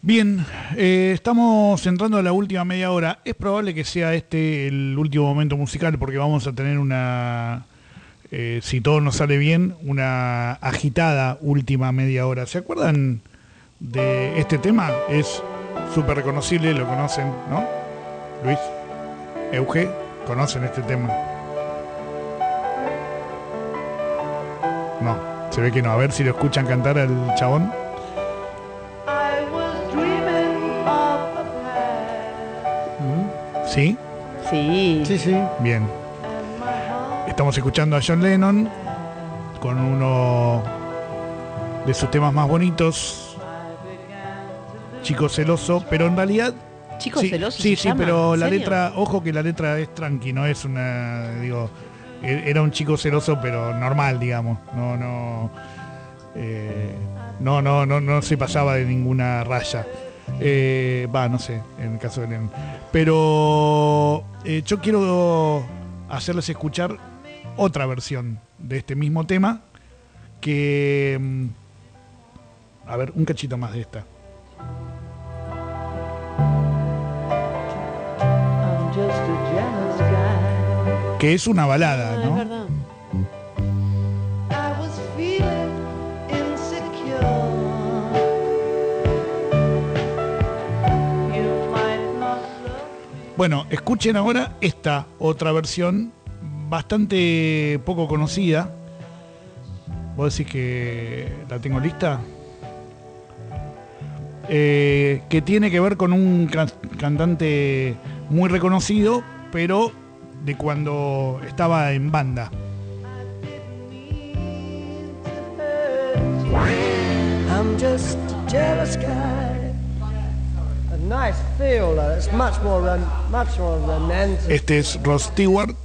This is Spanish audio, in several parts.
Bien, estamos entrando a la última media hora. Es probable que sea este el último momento musical porque vamos a tener una, si todo nos sale bien, una agitada última media hora. ¿Se acuerdan de este tema? Es súper reconocible, lo conocen, ¿no? Luis, Euge, conocen este tema. No, se ve que no. A ver si lo escuchan cantar al chabón. ¿Sí? Sí. Sí, sí. Bien. Estamos escuchando a John Lennon con uno de sus temas más bonitos, Chico Celoso, pero en realidad... Chico sí, Celoso. Sí, ¿se sí, llama? pero ¿En la serio? letra, ojo que la letra es tranqui, no es una, digo, era un chico celoso, pero normal, digamos. No se pasaba de ninguna raya. No sé, en el caso de Lennon. Pero yo quiero hacerles escuchar otra versión de este mismo tema que... a ver, un cachito más de esta. Que es una balada, Es ¿no? verdad. Bueno, escuchen ahora esta otra versión bastante poco conocida. ¿Vos decís que la tengo lista? Que tiene que ver con un cantante muy reconocido, pero de cuando estaba en banda. I'm just a jealous guy. A nice feel, it's much more romantic. Este es Rod Stewart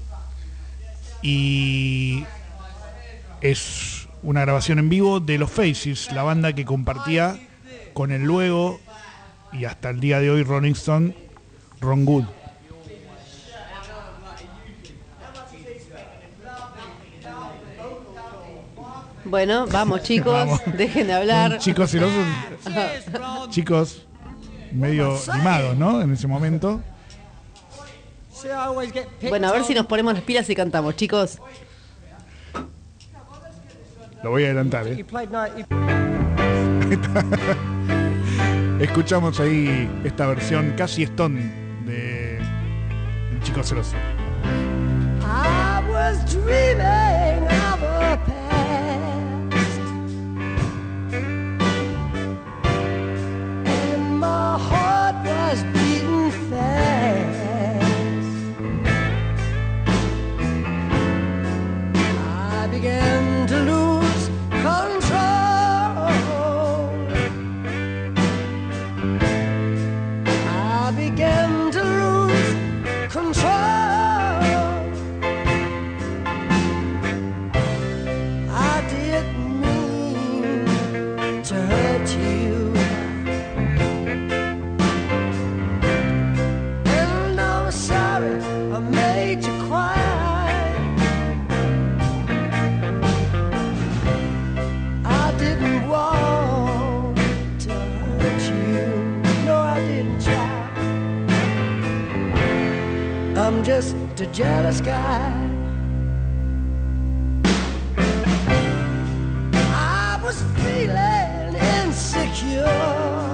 y es una grabación en vivo de los Faces, la banda que compartía con el luego y hasta el día de hoy Rolling Stone, Ron Wood. Bueno, vamos chicos, Vamos. dejen de hablar. Chicos celosos, chicos medio limados, ¿no? En ese momento. See, I always get picked Bueno, a ver si on. nos ponemos las pilas y cantamos, chicos. Lo voy a adelantar, You played night. Escuchamos ahí esta versión casi Stone de Chico Celoso. I was dreaming of a past, and my heart was beating fast. I began to lose control. I began to lose control. I didn't mean to hurt you, and I'm sorry I made you cry. I didn't want to hurt you, no I didn't try. I'm just a jealous guy. I was feeling insecure.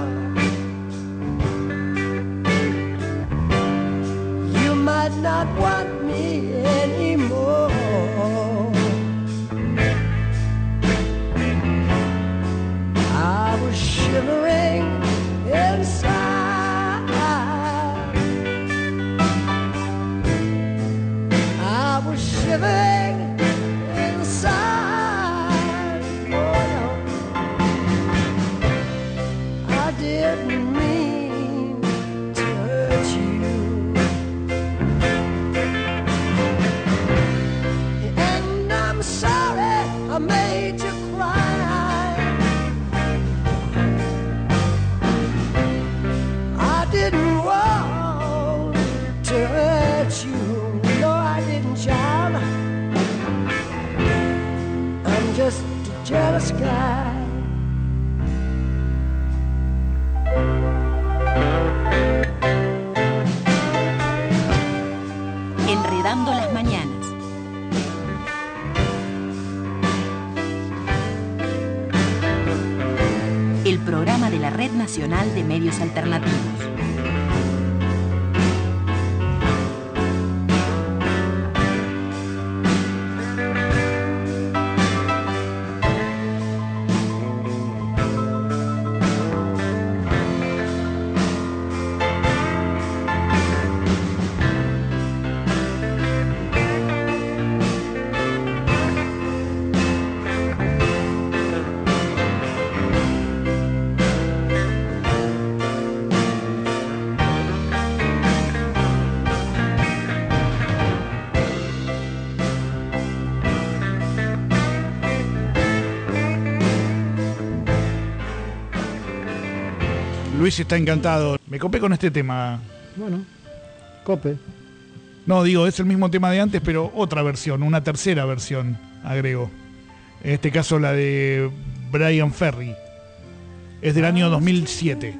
You might not want me anymore. I was shivering inside. I was shivering inside. Oh, no. I didn't mean to hurt you, and I'm sorry I made you cry. I didn't want to hurt you, no I didn't, child. I'm just a jealous guy. programa de la Red Nacional de Medios Alternativos. Luis está encantado. Me copé con este tema. Bueno, cope. No, digo, es el mismo tema de antes, pero otra versión, una tercera versión, agrego. En este caso la de Bryan Ferry. Es del año 2007.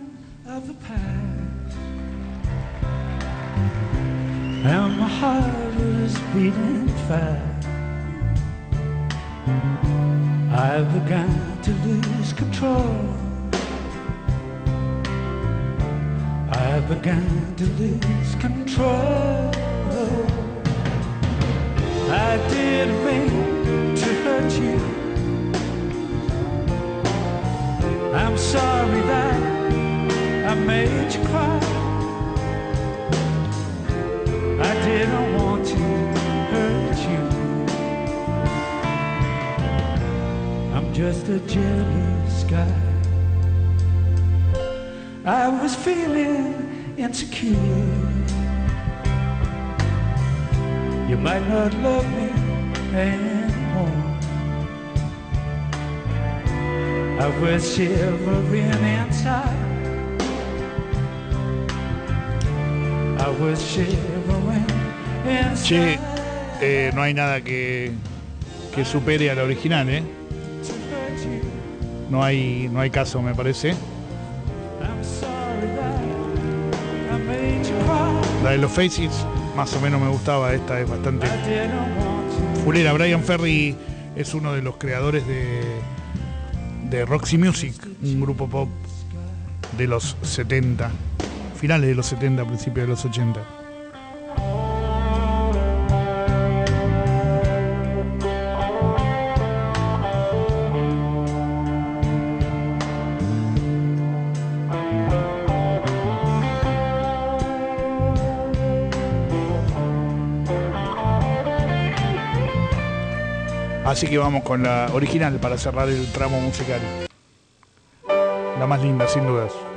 And my heart is beating fast. I've begun to lose control. I've begun to lose control. I didn't mean to hurt you. I'm sorry that I made you cry. I didn't want to hurt you. I'm just a jealous guy. I was feeling insecure. You might not love me anymore. I was shivering inside. I was shivering inside. Che, no hay nada que supere a la original, ¿eh? No hay caso, me parece. La de los Faces más o menos me gustaba, esta es bastante fulera. Bryan Ferry es uno de los creadores de Roxy Music, un grupo pop de los 70, finales de los 70, principios de los 80. Así que vamos con la original para cerrar el tramo musical. La más linda, sin dudas.